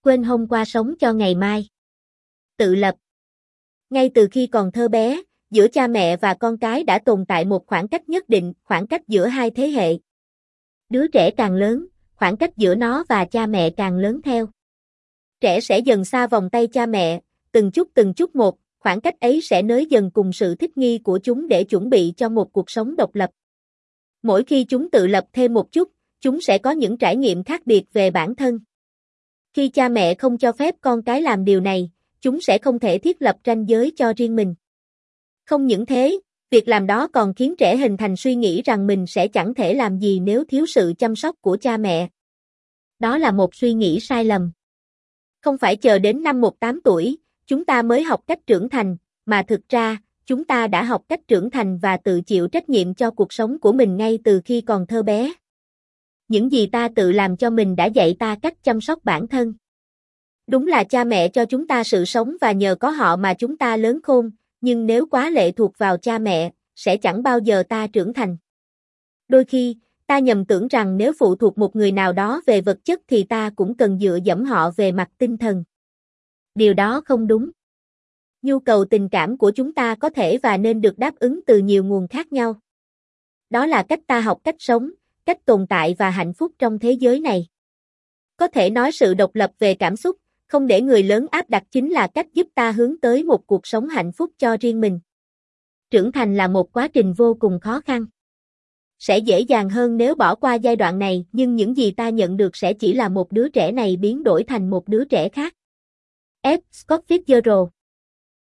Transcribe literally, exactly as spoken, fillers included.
Quên hôm qua sống cho ngày mai. Tự lập. Ngay từ khi còn thơ bé, giữa cha mẹ và con cái đã tồn tại một khoảng cách nhất định, khoảng cách giữa hai thế hệ. Đứa trẻ càng lớn, khoảng cách giữa nó và cha mẹ càng lớn theo. Trẻ sẽ dần xa vòng tay cha mẹ, từng chút từng chút một, khoảng cách ấy sẽ nới dần cùng sự thích nghi của chúng để chuẩn bị cho một cuộc sống độc lập. Mỗi khi chúng tự lập thêm một chút, chúng sẽ có những trải nghiệm khác biệt về bản thân. Khi cha mẹ không cho phép con cái làm điều này, chúng sẽ không thể thiết lập ranh giới cho riêng mình. Không những thế, việc làm đó còn khiến trẻ hình thành suy nghĩ rằng mình sẽ chẳng thể làm gì nếu thiếu sự chăm sóc của cha mẹ. Đó là một suy nghĩ sai lầm. Không phải chờ đến năm một tám tuổi, chúng ta mới học cách trưởng thành, mà thực ra, chúng ta đã học cách trưởng thành và tự chịu trách nhiệm cho cuộc sống của mình ngay từ khi còn thơ bé. Những gì ta tự làm cho mình đã dạy ta cách chăm sóc bản thân. Đúng là cha mẹ cho chúng ta sự sống và nhờ có họ mà chúng ta lớn khôn, nhưng nếu quá lệ thuộc vào cha mẹ, sẽ chẳng bao giờ ta trưởng thành. Đôi khi, ta nhầm tưởng rằng nếu phụ thuộc một người nào đó về vật chất thì ta cũng cần dựa dẫm họ về mặt tinh thần. Điều đó không đúng. Nhu cầu tình cảm của chúng ta có thể và nên được đáp ứng từ nhiều nguồn khác nhau. Đó là cách ta học cách sống, cách tồn tại và hạnh phúc trong thế giới này. Có thể nói sự độc lập về cảm xúc, không để người lớn áp đặt chính là cách giúp ta hướng tới một cuộc sống hạnh phúc cho riêng mình. Trưởng thành là một quá trình vô cùng khó khăn. Sẽ dễ dàng hơn nếu bỏ qua giai đoạn này, nhưng những gì ta nhận được sẽ chỉ là một đứa trẻ này biến đổi thành một đứa trẻ khác. F. Scott Fitzgerald